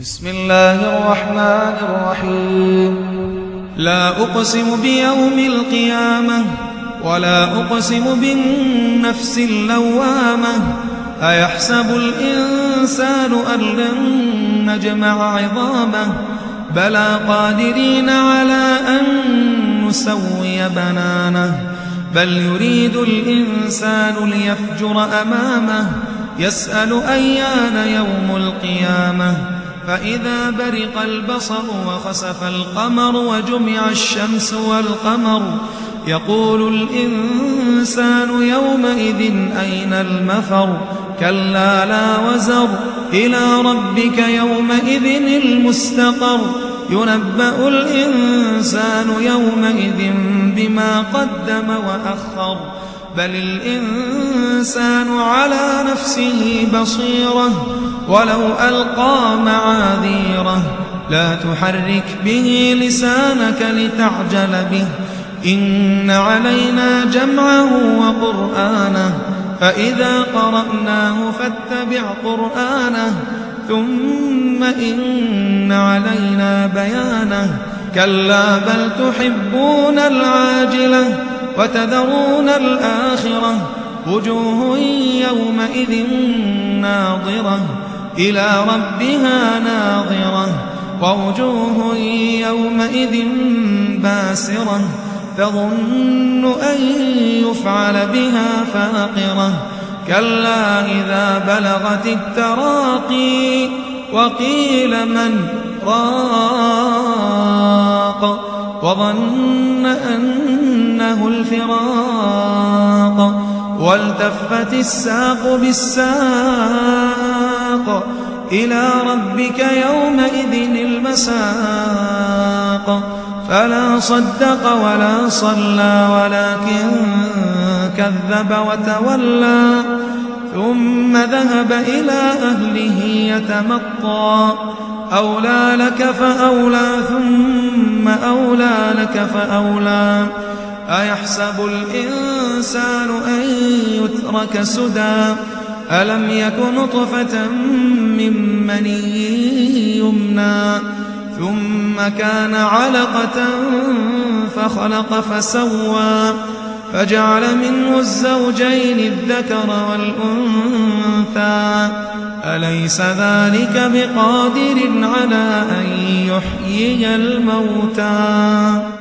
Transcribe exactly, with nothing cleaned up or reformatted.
بسم الله الرحمن الرحيم. لا أقسم بيوم القيامة ولا أقسم بالنفس اللوامة. أيحسب الإنسان أن لن نجمع عظامه بلى قادرين على أن نسوي بنانه. بل يريد الإنسان ليفجر أمامه يسأل أيان يوم القيامة. فإذا برق البصر وخسف القمر وجمع الشمس والقمر يقول الإنسان يومئذ أين المفر. كلا لا وزر إلى ربك يومئذ المستقر. ينبأ الإنسان يومئذ بما قدم وأخر. بل الإنسان على نفسه بصيرة ولو ألقى معاذيره. لا تحرك به لسانك لتعجل به إن علينا جمعه وقرآنه. فإذا قرأناه فاتبع قرآنه ثم إن علينا بيانه. كلا بل تحبون العاجلة وتذرون الآخرة. وجوه يومئذ ناظرة إلى ربها ناظرة. ووجوه يومئذ باسرة تظن أن يفعل بها فاقرة. كلا إذا بلغت التراقي وقيل من راق وظن أنه الفراق. والتفت الساق بالساق إلى ربك يومئذ المساق. فلا صدق ولا صلى ولكن كذب وتولى ثم ذهب إلى أهله يتمطى. أولى لك فأولى ثم أولى لك فأولى. أيحسب الإنسان أن يترك سدى ألم يك نطفة من مني يمنى ثم كان علقة فخلق فسوى فجعل منه الزوجين الذكر والأنثى. أليس ذلك بقادر على أن يحيي الموتى.